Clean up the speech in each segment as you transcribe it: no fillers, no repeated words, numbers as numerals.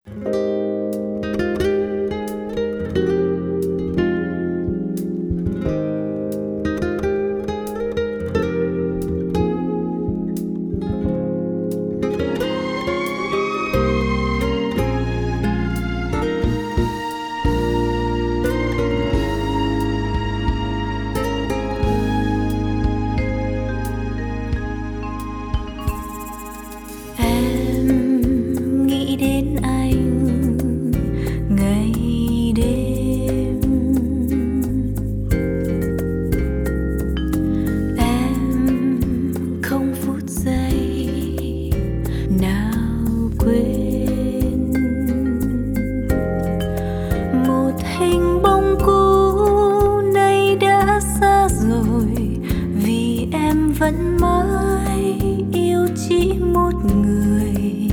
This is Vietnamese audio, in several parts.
vẫn mãi yêu chỉ một người,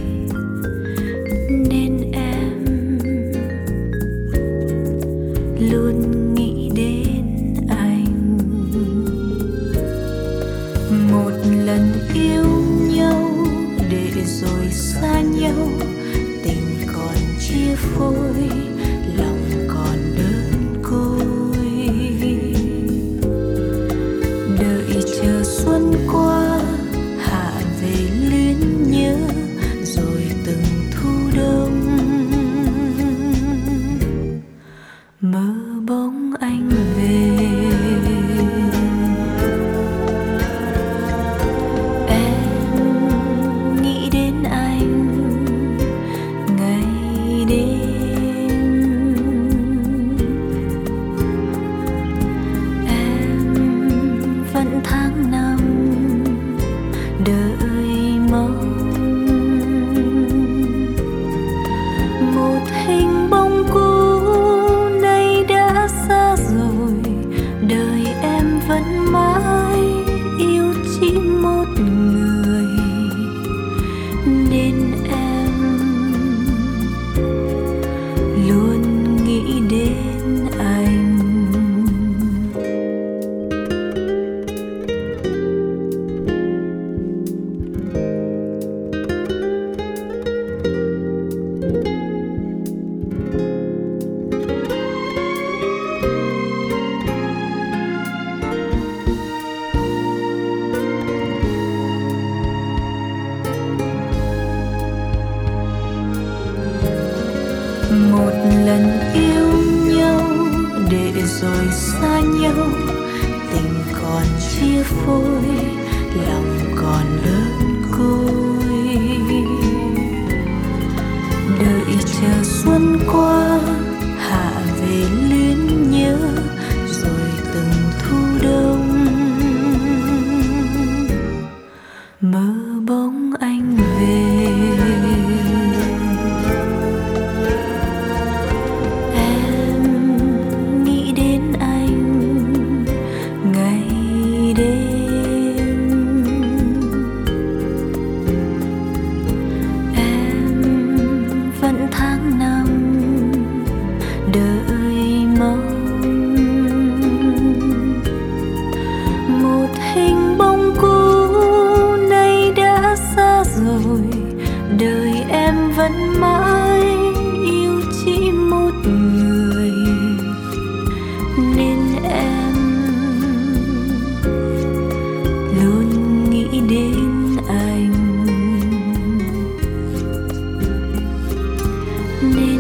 nên em luôn nghĩ đến anh. Một lần yêu nhau để rồi xa nhau, tình còn chia phôi, lòng còn đơn côi. Đợi chờ xuân qua, hạ về luyến nhớ, rồi từng thu đông mơ bóng anh về. Em nghĩ đến anh ngày đêm, em vẫn tháng năm đợi mong một hình bóng cũ nay đã xa rồi. Đời em vẫn mãi yêu chỉ một người, nên em luôn nghĩ đến anh. Một lần yêu nhau để rồi xa nhau, tình còn chia phôi, lòng còn đơn côi. Đợi chờ xuân qua, hạ về luyến nhớ, rồi từng thu đông mơ bóng anh về. Đợi mong một hình bóng cũ nay đã xa rồi. Đời em vẫn mãi yêu chỉ một người, nên em luôn nghĩ đến anh. Nên